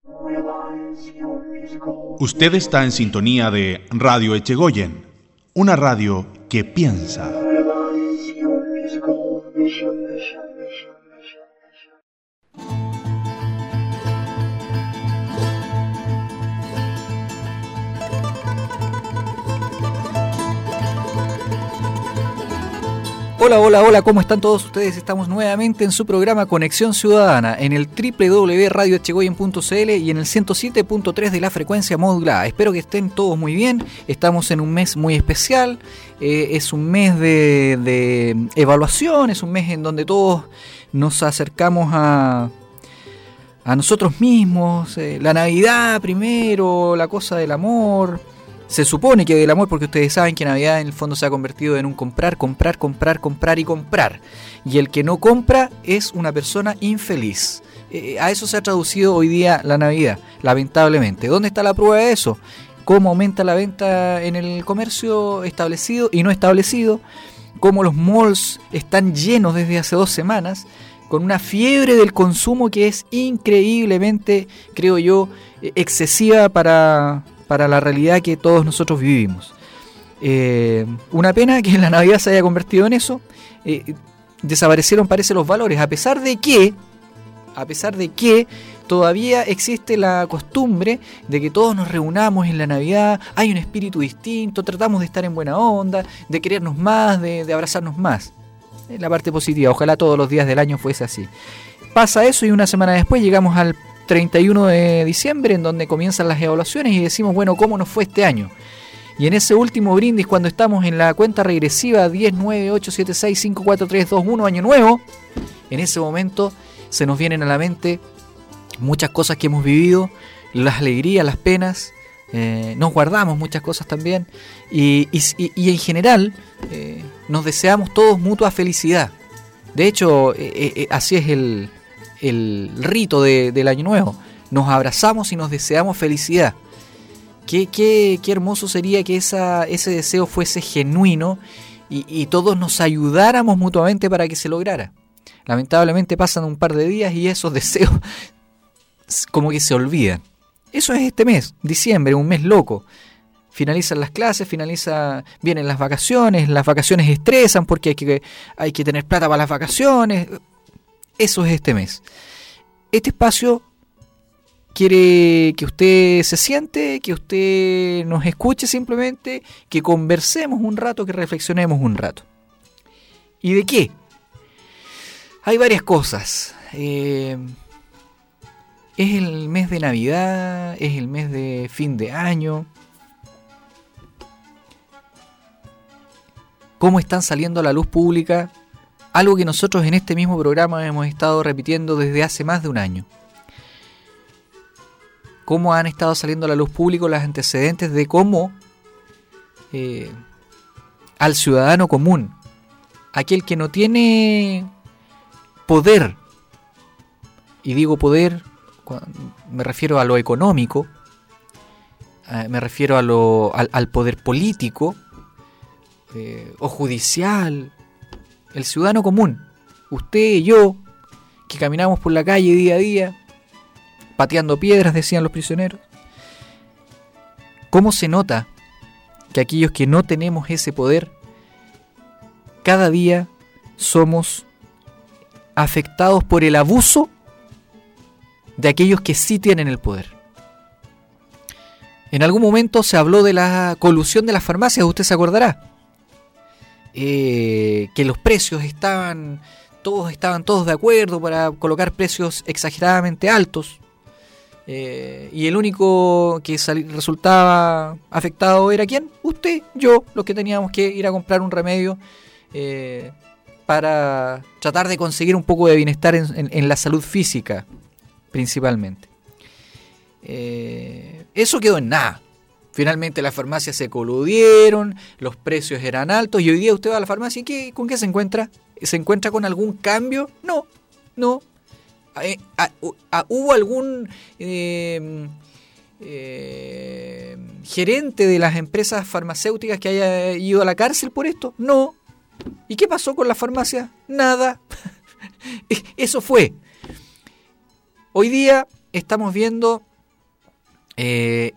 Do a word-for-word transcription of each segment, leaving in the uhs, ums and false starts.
Usted está en sintonía de Radio Echegoyen, una radio que piensa. Hola, hola, hola, ¿cómo están todos ustedes? Estamos nuevamente en su programa Conexión Ciudadana en el doble u doble u doble u punto radio echegoyen punto c l y en el ciento siete punto tres de la frecuencia modulada. Espero que estén todos muy bien. Estamos en un mes muy especial, eh, es un mes de, de evaluación, es un mes en donde todos nos acercamos a, a nosotros mismos, eh, la Navidad primero, la cosa del amor. Se supone que del amor, porque ustedes saben que Navidad en el fondo se ha convertido en un comprar, comprar, comprar, comprar y comprar. Y el que no compra es una persona infeliz. Eh, a eso se ha traducido hoy día la Navidad, lamentablemente. ¿Dónde está la prueba de eso? ¿Cómo aumenta la venta en el comercio establecido y no establecido? ¿Cómo los malls están llenos desde hace dos semanas? Con una fiebre del consumo que es increíblemente, creo yo, excesiva para... para la realidad que todos nosotros vivimos. Eh, una pena que la Navidad se haya convertido en eso. Eh, desaparecieron, parece, los valores, a pesar de que, a pesar de que todavía existe la costumbre de que todos nos reunamos en la Navidad, hay un espíritu distinto, tratamos de estar en buena onda, de querernos más, de, de abrazarnos más. Es la parte positiva, ojalá todos los días del año fuese así. Pasa eso y una semana después llegamos al treinta y uno de diciembre, en donde comienzan las evaluaciones y decimos, bueno, ¿cómo nos fue este año? Y en ese último brindis, cuando estamos en la cuenta regresiva diez, nueve, ocho, siete, seis, cinco, cuatro, tres, dos, uno, año nuevo, en ese momento se nos vienen a la mente muchas cosas que hemos vivido, las alegrías, las penas, eh, nos guardamos muchas cosas también, y, y, y en general eh, nos deseamos todos mutua felicidad. De hecho, eh, eh, así es el... el rito de, del año nuevo. Nos abrazamos y nos deseamos felicidad. Qué, qué, qué hermoso sería que esa, ese deseo fuese genuino y, y todos nos ayudáramos mutuamente para que se lograra. Lamentablemente pasan un par de días y esos deseos como que se olvidan. Eso es este mes, diciembre, un mes loco. Finalizan las clases, finaliza, vienen las vacaciones, las vacaciones estresan porque hay que, hay que tener plata para las vacaciones. Eso es este mes. Este espacio quiere que usted se siente, que usted nos escuche simplemente, que conversemos un rato, que reflexionemos un rato. ¿Y de qué? Hay varias cosas. Eh, es el mes de Navidad, es el mes de fin de año. ¿Cómo están saliendo a la luz pública? Algo que nosotros en este mismo programa hemos estado repitiendo desde hace más de un año. Cómo han estado saliendo a la luz pública los antecedentes de cómo eh, al ciudadano común, aquel que no tiene poder, y digo poder, me refiero a lo económico, eh, me refiero a lo, al, al poder político eh, o judicial. El ciudadano común, usted y yo, que caminamos por la calle día a día, pateando piedras, decían los prisioneros. ¿Cómo se nota que aquellos que no tenemos ese poder, cada día somos afectados por el abuso de aquellos que sí tienen el poder? En algún momento se habló de la colusión de las farmacias, usted se acordará. Eh, que los precios estaban todos estaban todos de acuerdo para colocar precios exageradamente altos, eh, y el único que sal- resultaba afectado era ¿quién? Usted, yo, los que teníamos que ir a comprar un remedio eh, para tratar de conseguir un poco de bienestar en, en, en la salud física principalmente. Eh, eso quedó en nada. Finalmente las farmacias se coludieron, los precios eran altos y hoy día usted va a la farmacia y ¿qué, ¿con qué se encuentra? ¿Se encuentra con algún cambio? No, no. Eh, a, a, ¿Hubo algún eh, eh, gerente de las empresas farmacéuticas que haya ido a la cárcel por esto? No. ¿Y qué pasó con las farmacias? Nada. Eso fue. Hoy día estamos viendo eh,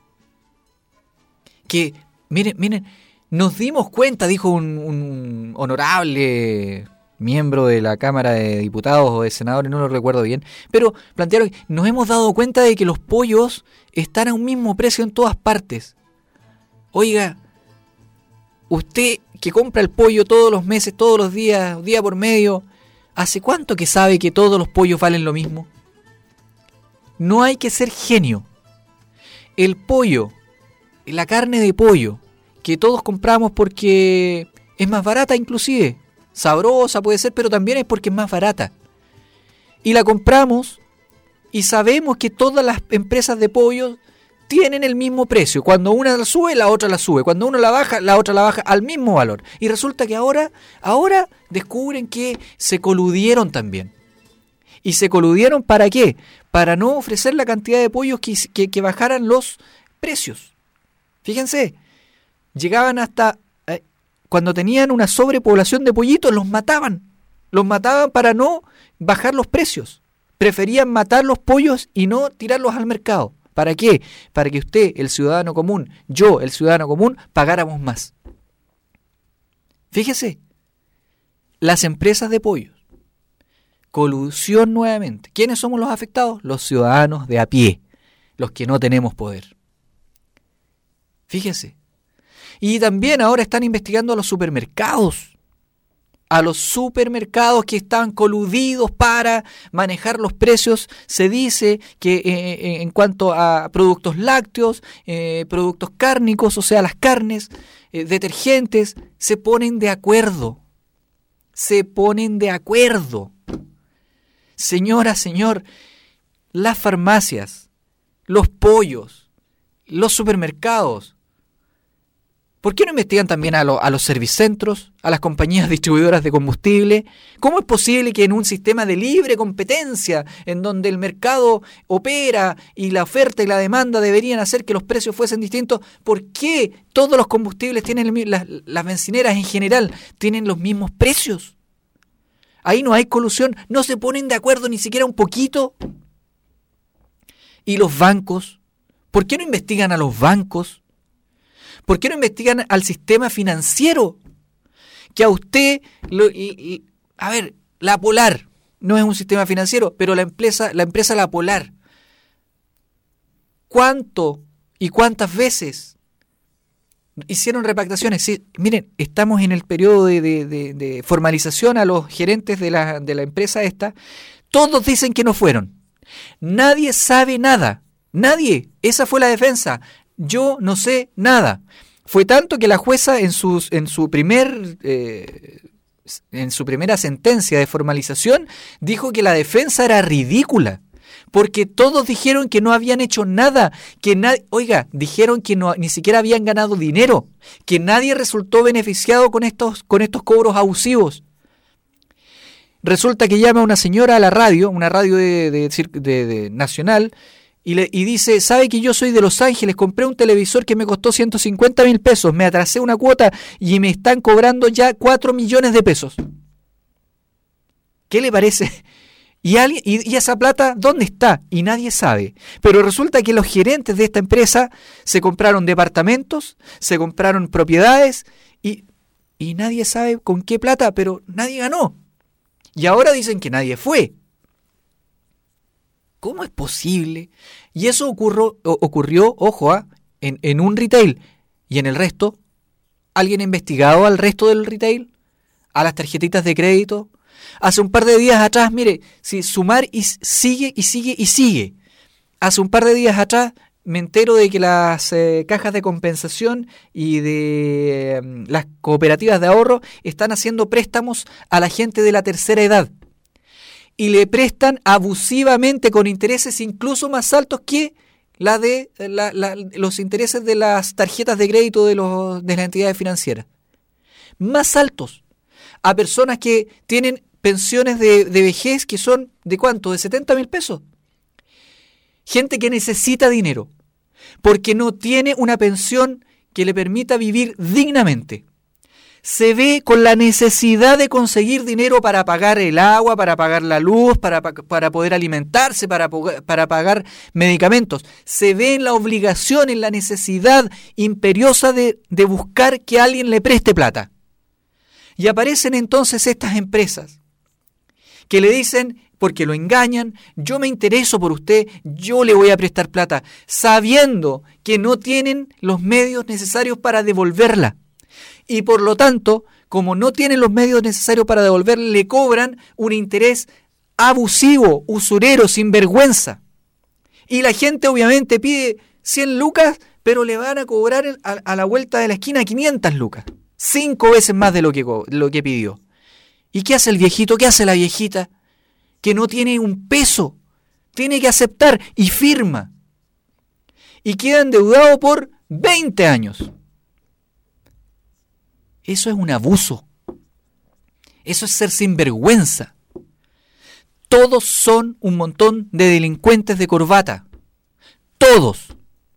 que, miren, miren, nos dimos cuenta, dijo un, un honorable miembro de la Cámara de Diputados o de Senadores, no lo recuerdo bien, pero plantearon que nos hemos dado cuenta de que los pollos están a un mismo precio en todas partes. Oiga, usted que compra el pollo todos los meses, todos los días, día por medio, ¿hace cuánto que sabe que todos los pollos valen lo mismo? No hay que ser genio. El pollo, la carne de pollo, que todos compramos porque es más barata inclusive, sabrosa puede ser, pero también es porque es más barata. Y la compramos y sabemos que todas las empresas de pollo tienen el mismo precio. Cuando una la sube, la otra la sube. Cuando uno la baja, la otra la baja al mismo valor. Y resulta que ahora, ahora descubren que se coludieron también. ¿Y se coludieron para qué? Para no ofrecer la cantidad de pollos que, que, que bajaran los precios. Fíjense, llegaban hasta... Eh, cuando tenían una sobrepoblación de pollitos, los mataban. Los mataban para no bajar los precios. Preferían matar los pollos y no tirarlos al mercado. ¿Para qué? Para que usted, el ciudadano común, yo, el ciudadano común, pagáramos más. Fíjese, las empresas de pollos, colusión nuevamente. ¿Quiénes somos los afectados? Los ciudadanos de a pie, los que no tenemos poder. Fíjese. Y también ahora están investigando a los supermercados. A los supermercados que estaban coludidos para manejar los precios. Se dice que eh, en cuanto a productos lácteos, eh, productos cárnicos, o sea, las carnes, eh, detergentes, se ponen de acuerdo. Se ponen de acuerdo. Señora, señor, las farmacias, los pollos, los supermercados, ¿por qué no investigan también a, lo, a los servicentros, a las compañías distribuidoras de combustible? ¿Cómo es posible que en un sistema de libre competencia, en donde el mercado opera y la oferta y la demanda deberían hacer que los precios fuesen distintos, ¿por qué todos los combustibles tienen, el, las, las bencineras en general, tienen los mismos precios? Ahí no hay colusión, no se ponen de acuerdo ni siquiera un poquito. ¿Y los bancos? ¿Por qué no investigan a los bancos? ¿Por qué no investigan al sistema financiero? Que a usted, lo, y, y, a ver, la Polar no es un sistema financiero, pero la empresa, la empresa La Polar, ¿cuánto y cuántas veces hicieron repactaciones? Sí, miren, estamos en el periodo de, de, de, de formalización a los gerentes de la, de la empresa esta. Todos dicen que no fueron. Nadie sabe nada. Nadie. Esa fue la defensa. Yo no sé nada. Fue tanto que la jueza en, sus, en, su primer, eh, en su primera sentencia de formalización dijo que la defensa era ridícula. Porque todos dijeron que no habían hecho nada, que nadie, oiga, dijeron que no, ni siquiera habían ganado dinero, que nadie resultó beneficiado con estos, con estos cobros abusivos. Resulta que llama una señora a la radio, una radio de, de, de, de nacional, y, le, y dice, ¿sabe que yo soy de Los Ángeles? Compré un televisor que me costó ciento cincuenta mil pesos, me atrasé una cuota y me están cobrando ya cuatro millones de pesos. ¿Qué le parece? ¿Y, alguien, y, y esa plata dónde está? Y nadie sabe. Pero resulta que los gerentes de esta empresa se compraron departamentos, se compraron propiedades y, y nadie sabe con qué plata, pero nadie ganó. Y ahora dicen que nadie fue. ¿Cómo es posible? Y eso ocurrió, ocurrió ojo, ¿eh? en, en un retail. Y en el resto, ¿alguien ha investigado al resto del retail? ¿A las tarjetitas de crédito? Hace un par de días atrás, mire, si sumar y sigue y sigue y sigue. Hace un par de días atrás me entero de que las eh, cajas de compensación y de eh, las cooperativas de ahorro están haciendo préstamos a la gente de la tercera edad. Y le prestan abusivamente con intereses incluso más altos que la de la, la, los intereses de las tarjetas de crédito de, los, de las entidades financieras. Más altos. A personas que tienen pensiones de, de vejez que son, ¿de cuánto? ¿De setenta mil pesos? Gente que necesita dinero porque no tiene una pensión que le permita vivir dignamente. se ve con la necesidad de conseguir dinero para pagar el agua, para pagar la luz, para, para poder alimentarse, para, para pagar medicamentos. Se ve en la obligación, en la necesidad imperiosa de, de buscar que alguien le preste plata. Y aparecen entonces estas empresas que le dicen, porque lo engañan, yo me intereso por usted, yo le voy a prestar plata, sabiendo que no tienen los medios necesarios para devolverla. Y por lo tanto, como no tienen los medios necesarios para devolverla, le cobran un interés abusivo, usurero, sinvergüenza. Y la gente obviamente pide cien lucas, pero le van a cobrar a, a la vuelta de la esquina quinientas lucas. Cinco veces más de lo que, lo que pidió. ¿Y qué hace el viejito? ¿Qué hace la viejita? Que no tiene un peso. Tiene que aceptar y firma. Y queda endeudado por veinte años. Eso es un abuso. Eso es ser sinvergüenza. Todos son un montón de delincuentes de corbata. Todos.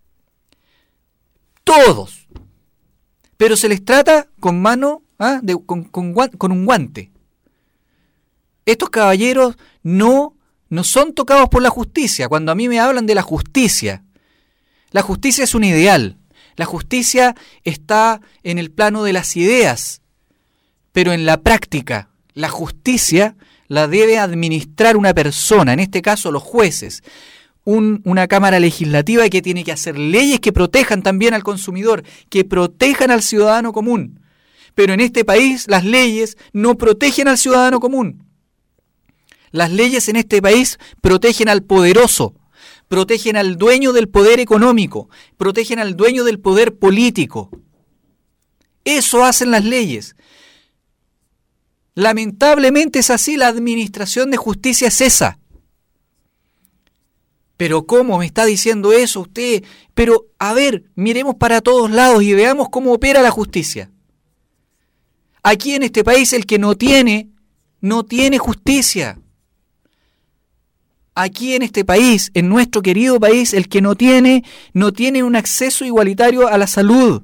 Todos. Pero se les trata con mano, ¿ah? de, con, con, con un guante. Estos caballeros no, no son tocados por la justicia. Cuando a mí me hablan de la justicia, la justicia es un ideal. La justicia está en el plano de las ideas, pero en la práctica, la justicia la debe administrar una persona, en este caso los jueces, un, una cámara legislativa que tiene que hacer leyes que protejan también al consumidor, que protejan al ciudadano común. Pero en este país las leyes no protegen al ciudadano común. Las leyes en este país protegen al poderoso, protegen al dueño del poder económico, protegen al dueño del poder político. Eso hacen las leyes. Lamentablemente es así, la administración de justicia es esa. Pero ¿cómo me está diciendo eso usted? Pero, a ver, miremos para todos lados y veamos cómo opera la justicia. Aquí en este país el que no tiene, no tiene justicia. Aquí en este país, en nuestro querido país, el que no tiene, no tiene un acceso igualitario a la salud.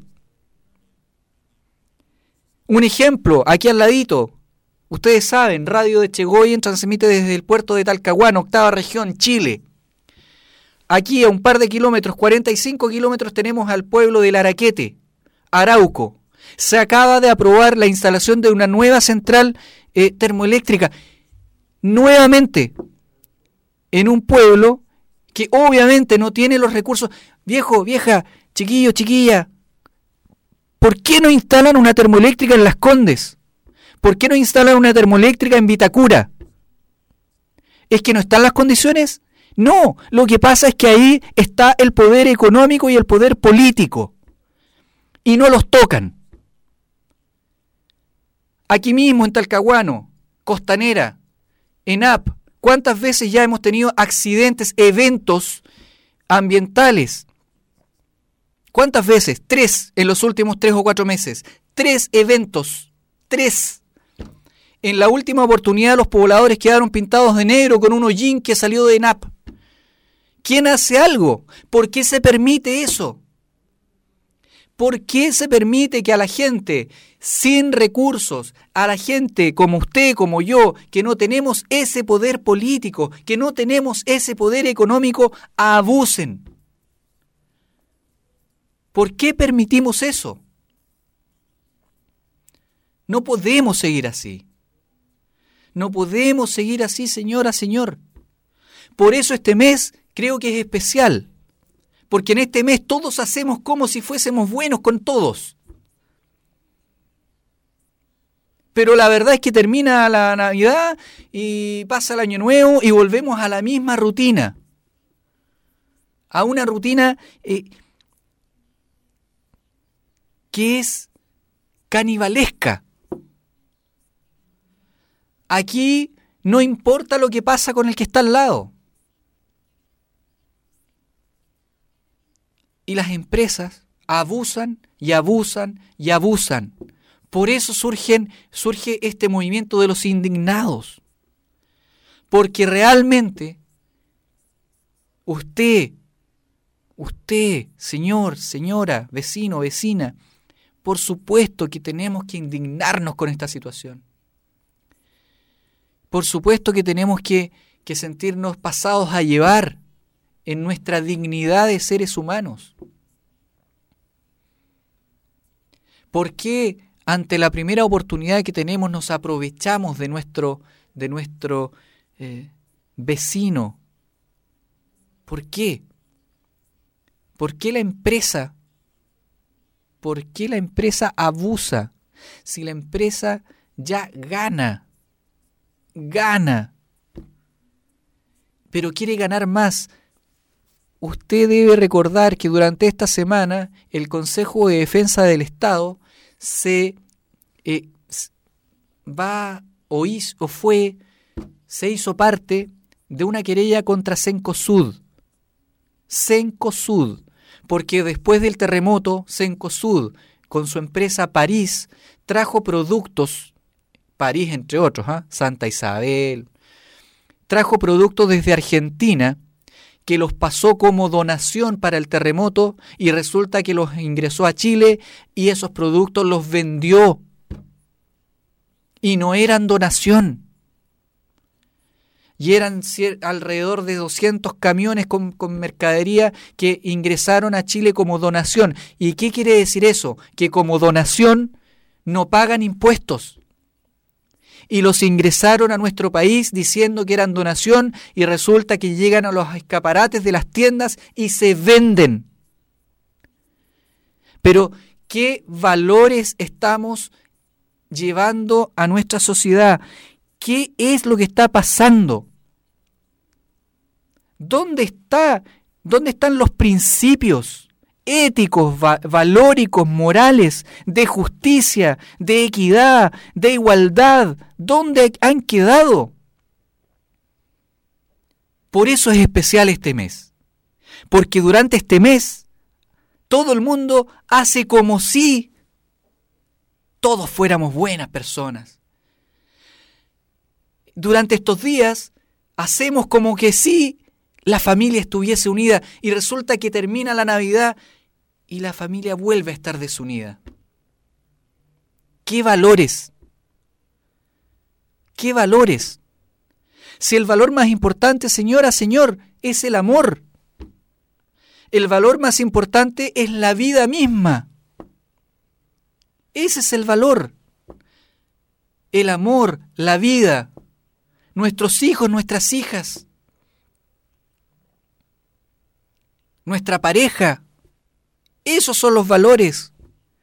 Un ejemplo, aquí al ladito, ustedes saben, Radio de Echegoyen transmite desde el puerto de Talcahuano, octava región, Chile. Aquí a un par de kilómetros, cuarenta y cinco kilómetros, tenemos al pueblo del Araquete, Arauco. Se acaba de aprobar la instalación de una nueva central eh, termoeléctrica. Nuevamente, en un pueblo que obviamente no tiene los recursos. Viejo, vieja, chiquillo, chiquilla, ¿por qué no instalan una termoeléctrica en Las Condes? ¿Por qué no instalan una termoeléctrica en Vitacura? ¿Es que no están las condiciones? No, lo que pasa es que ahí está el poder económico y el poder político. Y no los tocan. Aquí mismo en Talcahuano, Costanera, ENAP, ¿cuántas veces ya hemos tenido accidentes, eventos ambientales? ¿Cuántas veces? Tres en los últimos tres o cuatro meses. Tres eventos. Tres. En la última oportunidad los pobladores quedaron pintados de negro con un hollín que salió de ENAP. ¿Quién hace algo? ¿Por qué se permite eso? ¿Por qué se permite que a la gente sin recursos, a la gente como usted, como yo, que no tenemos ese poder político, que no tenemos ese poder económico, abusen? ¿Por qué permitimos eso? No podemos seguir así. No podemos seguir así, señora, señor. Por eso este mes creo que es especial. Porque en este mes todos hacemos como si fuésemos buenos con todos. Pero la verdad es que termina la Navidad y pasa el Año Nuevo y volvemos a la misma rutina. A una rutina eh, que es canibalesca. Aquí no importa lo que pasa con el que está al lado. Y las empresas abusan y abusan y abusan. Por eso surgen, surge este movimiento de los indignados. Porque realmente usted, usted, señor, señora, vecino, vecina, Por supuesto que tenemos que indignarnos con esta situación. Por supuesto que tenemos que, que sentirnos pasados a llevar en nuestra dignidad de seres humanos. ¿Por qué ante la primera oportunidad que tenemos nos aprovechamos de nuestro, de nuestro eh, vecino? ¿Por qué? ¿Por qué la empresa? ¿Por qué la empresa abusa? Si la empresa ya gana, gana, pero quiere ganar más. Usted debe recordar que durante esta semana el Consejo de Defensa del Estado se eh, va o, hizo, o fue, se hizo parte de una querella contra Cencosud. Cencosud, porque después del terremoto, Cencosud, con su empresa París, trajo productos, París entre otros, ¿eh? Santa Isabel, trajo productos desde Argentina, que los pasó como donación para el terremoto y resulta que los ingresó a Chile y esos productos los vendió y no eran donación. Y eran alrededor de doscientos camiones con, con mercadería que ingresaron a Chile como donación. ¿Y qué quiere decir eso? Que como donación no pagan impuestos. Y los ingresaron a nuestro país diciendo que eran donación y resulta que llegan a los escaparates de las tiendas y se venden. Pero, ¿qué valores estamos llevando a nuestra sociedad? ¿Qué es lo que está pasando? ¿Dónde está, dónde están los principios éticos, va- valóricos, morales, de justicia, de equidad, de igualdad? ¿Dónde han quedado? Por eso es especial este mes. Porque durante este mes todo el mundo hace como si todos fuéramos buenas personas. Durante estos días hacemos como que sí la familia estuviese unida y resulta que termina la Navidad y la familia vuelve a estar desunida. ¿Qué valores? ¿Qué valores? Si el valor más importante, señora, señor, es el amor. El valor más importante es la vida misma. Ese es el valor. El amor, la vida, nuestros hijos, nuestras hijas, nuestra pareja. Esos son los valores.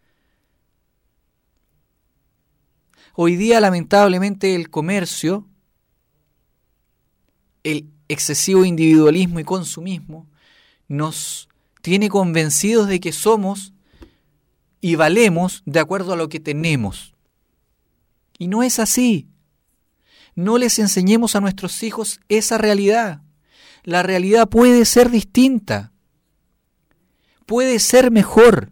Hoy día, lamentablemente, el comercio, el excesivo individualismo y consumismo, nos tiene convencidos de que somos y valemos de acuerdo a lo que tenemos. Y no es así. No les enseñemos a nuestros hijos esa realidad. La realidad puede ser distinta. Puede ser mejor.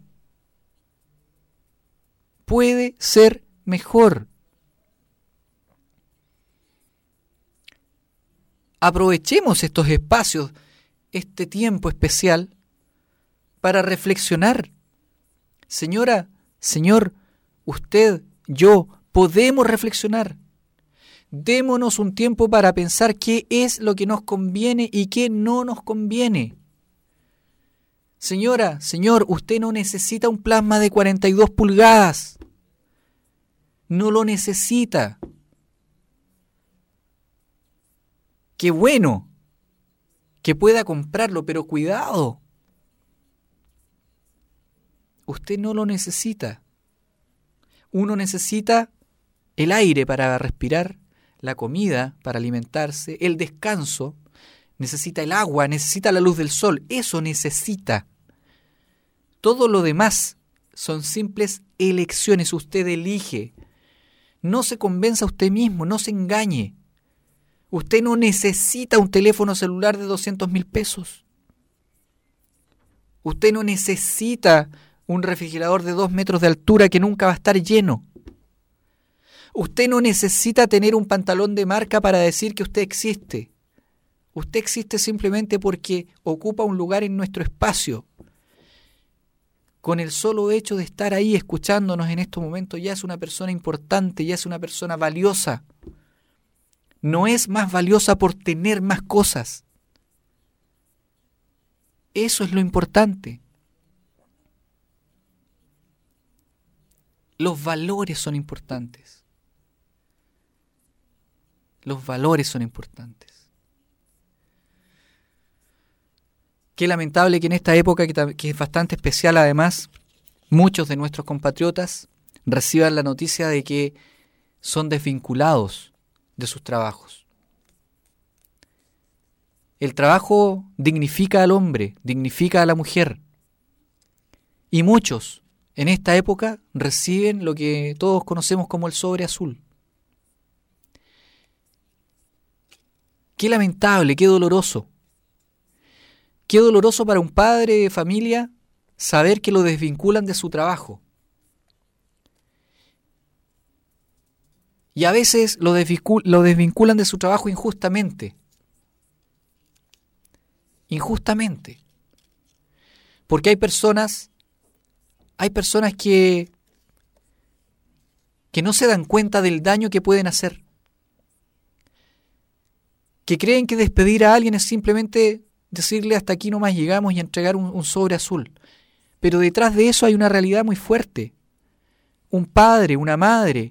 Puede ser mejor. Aprovechemos estos espacios, este tiempo especial, para reflexionar. Señora, señor, usted, yo, podemos reflexionar. Démonos un tiempo para pensar qué es lo que nos conviene y qué no nos conviene. Señora, señor, usted no necesita un plasma de cuarenta y dos pulgadas. No lo necesita. Qué bueno que pueda comprarlo, pero cuidado. Usted no lo necesita. Uno necesita el aire para respirar, la comida para alimentarse, el descanso, necesita el agua, necesita la luz del sol, eso necesita. Todo lo demás son simples elecciones, usted elige. No se convenza a usted mismo, no se engañe. Usted no necesita un teléfono celular de doscientos mil pesos. Usted no necesita un refrigerador de dos metros de altura que nunca va a estar lleno. Usted no necesita tener un pantalón de marca para decir que usted existe. Usted existe simplemente porque ocupa un lugar en nuestro espacio. con el solo hecho de estar ahí escuchándonos en estos momentos, ya es una persona importante, ya es una persona valiosa. No es más valiosa por tener más cosas. Eso es lo importante. Los valores son importantes. Los valores son importantes. Qué lamentable que en esta época, que es bastante especial además, muchos de nuestros compatriotas reciban la noticia de que son desvinculados de sus trabajos. El trabajo dignifica al hombre, dignifica a la mujer. Y muchos en esta época reciben lo que todos conocemos como el sobre azul. Qué lamentable, qué doloroso. Qué doloroso para un padre de familia saber que lo desvinculan de su trabajo. Y a veces lo desvinculan de su trabajo injustamente. Injustamente. Porque hay personas, hay personas que, que no se dan cuenta del daño que pueden hacer. Que creen que despedir a alguien es simplemente decirle hasta aquí nomás llegamos y entregar un, un sobre azul. Pero detrás de eso hay una realidad muy fuerte. Un padre, una madre,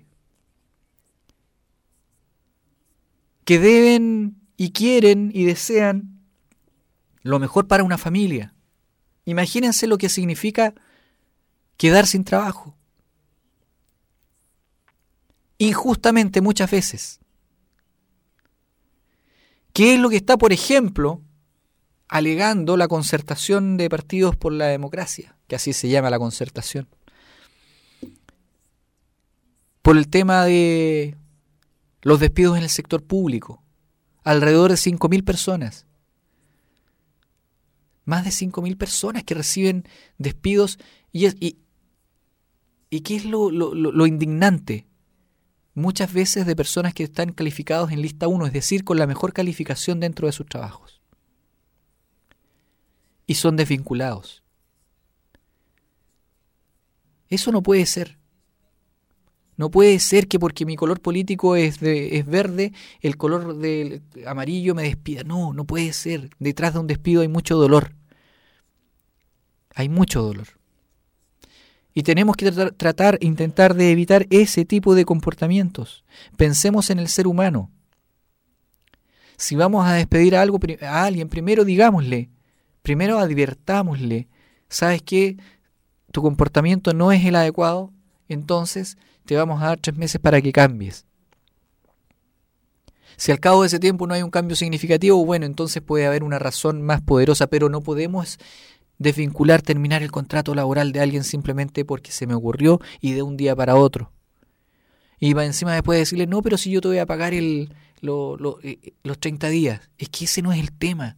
que deben y quieren y desean lo mejor para una familia. Imagínense lo que significa quedar sin trabajo. Injustamente muchas veces. ¿Qué es lo que está, por ejemplo, alegando la concertación de partidos por la democracia? Que así se llama la concertación. Por el tema de los despidos en el sector público. Alrededor de cinco mil personas. Más de cinco mil personas que reciben despidos. ¿Y, y, y qué es lo, lo, lo indignante? Muchas veces de personas que están calificados en lista uno, es decir, con la mejor calificación dentro de sus trabajos. Y son desvinculados. Eso no puede ser. No puede ser que porque mi color político es, de, es verde, el color de amarillo me despida. No, no puede ser. Detrás de un despido hay mucho dolor. Hay mucho dolor. Y tenemos que tratar, tratar, intentar de evitar ese tipo de comportamientos. Pensemos en el ser humano. Si vamos a despedir a, algo, a alguien, primero digámosle, primero advirtámosle, ¿sabes qué? Tu comportamiento no es el adecuado, entonces te vamos a dar tres meses para que cambies. Si al cabo de ese tiempo no hay un cambio significativo, bueno, entonces puede haber una razón más poderosa, pero no podemos desvincular, terminar el contrato laboral de alguien simplemente porque se me ocurrió y de un día para otro. Y va encima después decirle, no, pero si yo te voy a pagar el, lo, lo, eh, los treinta días. Es que ese no es el tema.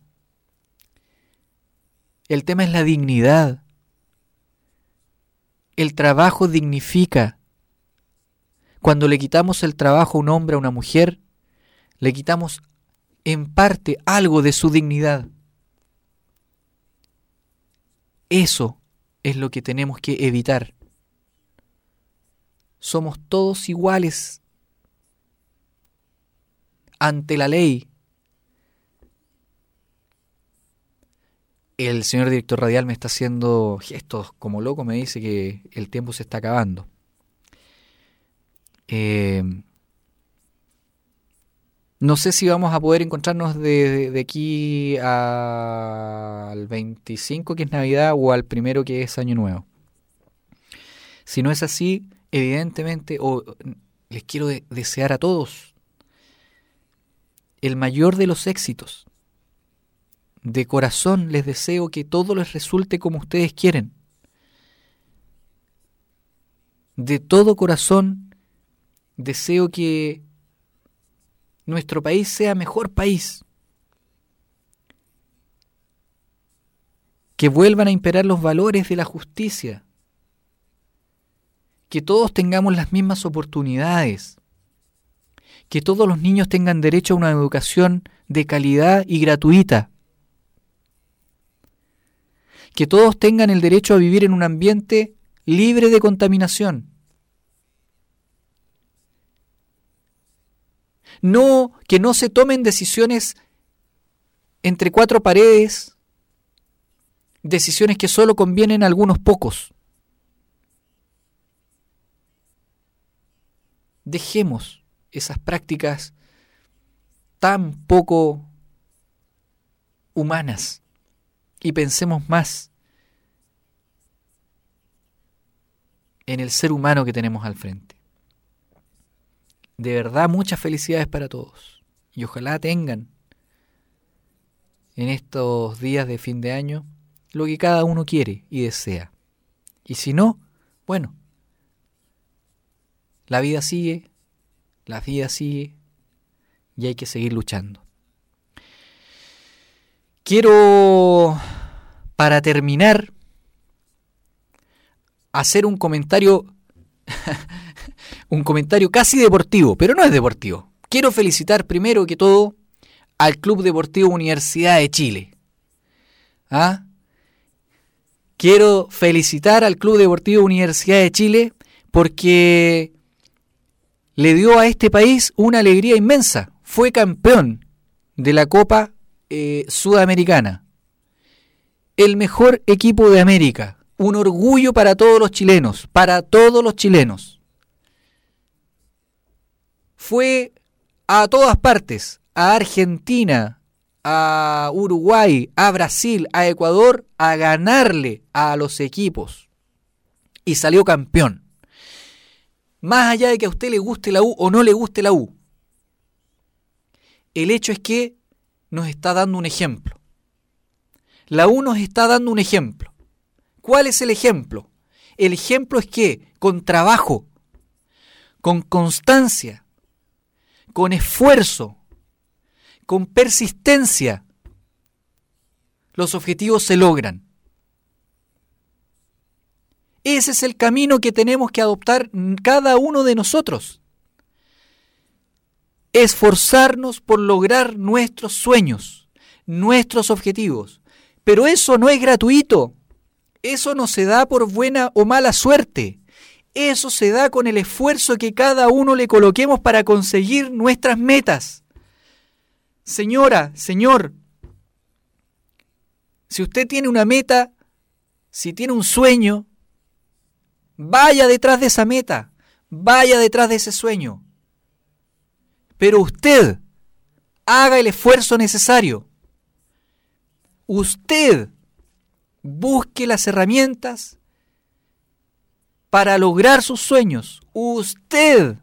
El tema es la dignidad. El trabajo dignifica. Cuando le quitamos el trabajo a un hombre, a una mujer, le quitamos en parte algo de su dignidad. Eso es lo que tenemos que evitar. Somos todos iguales ante la ley. El señor director radial me está haciendo gestos como loco, me dice que el tiempo se está acabando. Eh, no sé si vamos a poder encontrarnos de, de, de aquí a, al veinticinco, que es Navidad, o al primero, que es Año Nuevo. Si no es así, evidentemente, o, les quiero de, desear a todos el mayor de los éxitos. De corazón les deseo que todo les resulte como ustedes quieren. De todo corazón deseo que nuestro país sea mejor país. Que vuelvan a imperar los valores de la justicia. Que todos tengamos las mismas oportunidades. Que todos los niños tengan derecho a una educación de calidad y gratuita. que todos tengan el derecho a vivir en un ambiente libre de contaminación. No, que no se tomen decisiones entre cuatro paredes, decisiones que solo convienen a algunos pocos. Dejemos esas prácticas tan poco humanas y pensemos más en el ser humano que tenemos al frente. De verdad, muchas felicidades para todos y ojalá tengan en estos días de fin de año lo que cada uno quiere y desea. Y si no, bueno, la vida sigue, la vida sigue y hay que seguir luchando. Quiero, para terminar, hacer un comentario, un comentario casi deportivo, pero no es deportivo. Quiero felicitar primero que todo al Club Deportivo Universidad de Chile. ¿Ah? Quiero felicitar al Club Deportivo Universidad de Chile porque le dio a este país una alegría inmensa. Fue campeón de la Copa eh, Sudamericana. El mejor equipo de América. Un orgullo para todos los chilenos, para todos los chilenos. Fue a todas partes, a Argentina, a Uruguay, a Brasil, a Ecuador, a ganarle a los equipos. Y salió campeón. Más allá de que a usted le guste la U o no le guste la U, el hecho es que nos está dando un ejemplo. La U nos está dando un ejemplo. ¿Cuál es el ejemplo? El ejemplo es que con trabajo, con constancia, con esfuerzo, con persistencia, los objetivos se logran. Ese es el camino que tenemos que adoptar cada uno de nosotros. Esforzarnos por lograr nuestros sueños, nuestros objetivos. Pero eso no es gratuito. Eso no se da por buena o mala suerte. Eso se da con el esfuerzo que cada uno le coloquemos para conseguir nuestras metas. Señora, señor, si usted tiene una meta, si tiene un sueño, vaya detrás de esa meta, vaya detrás de ese sueño. Pero usted haga el esfuerzo necesario. Usted busque las herramientas para lograr sus sueños. Usted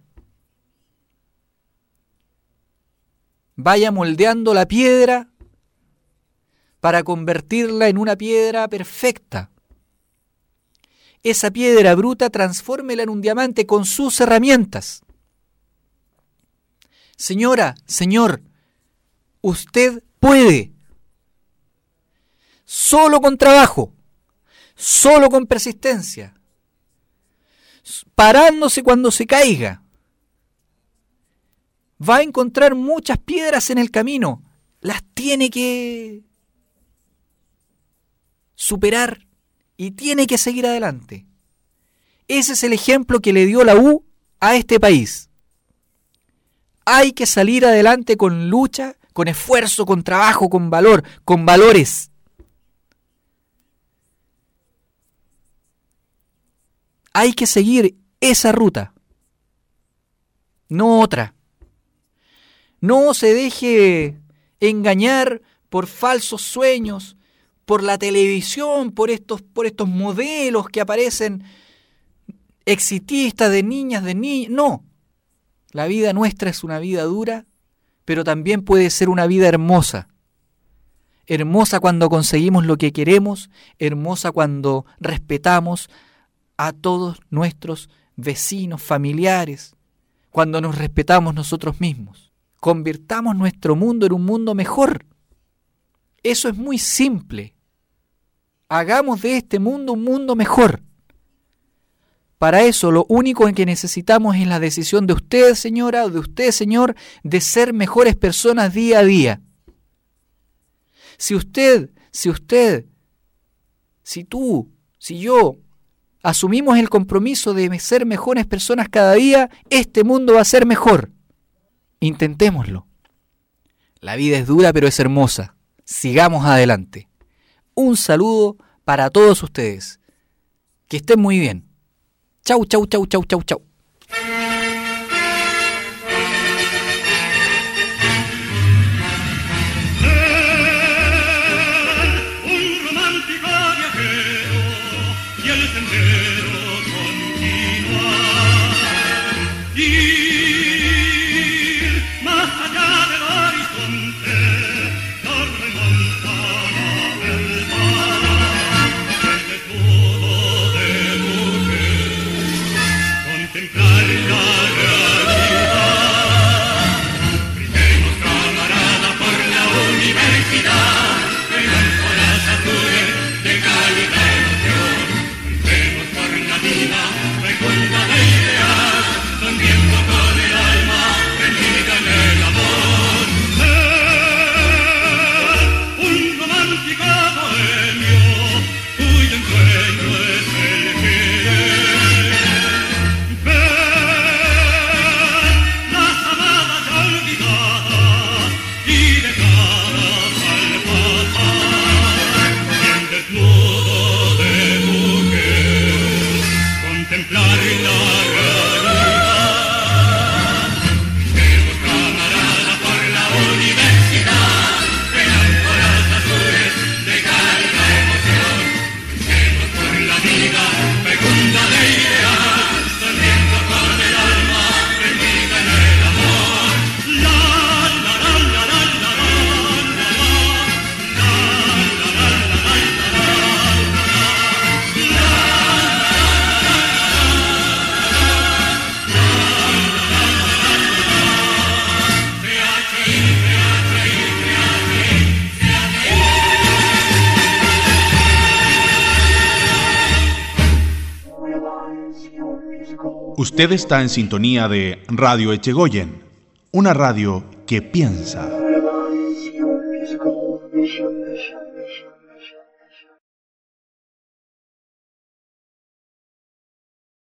vaya moldeando la piedra para convertirla en una piedra perfecta. Esa piedra bruta, transfórmela en un diamante con sus herramientas. Señora, señor, usted puede. Solo con trabajo, solo con persistencia, parándose cuando se caiga. Va a encontrar muchas piedras en el camino. Las tiene que superar y tiene que seguir adelante. Ese es el ejemplo que le dio la U a este país. Hay que salir adelante con lucha, con esfuerzo, con trabajo, con valor, con valores. Hay que seguir esa ruta, no otra. No se deje engañar por falsos sueños, por la televisión, por estos, por estos modelos que aparecen exitistas de niñas, de niños. No, la vida nuestra es una vida dura, pero también puede ser una vida hermosa. Hermosa cuando conseguimos lo que queremos, hermosa cuando respetamos a todos nuestros vecinos, familiares, cuando nos respetamos nosotros mismos. Convirtamos nuestro mundo en un mundo mejor. Eso es muy simple. Hagamos de este mundo un mundo mejor. Para eso lo único en que necesitamos es la decisión de usted, señora, o de usted, señor, de ser mejores personas día a día. Si usted, si usted, si tú, si yo asumimos el compromiso de ser mejores personas cada día, este mundo va a ser mejor. Intentémoslo. La vida es dura, pero es hermosa. Sigamos adelante. Un saludo para todos ustedes. Que estén muy bien. Chau, chau, chau, chau, chau, chau. Usted está en sintonía de Radio Echegoyen, una radio que piensa. Realize your musical vision.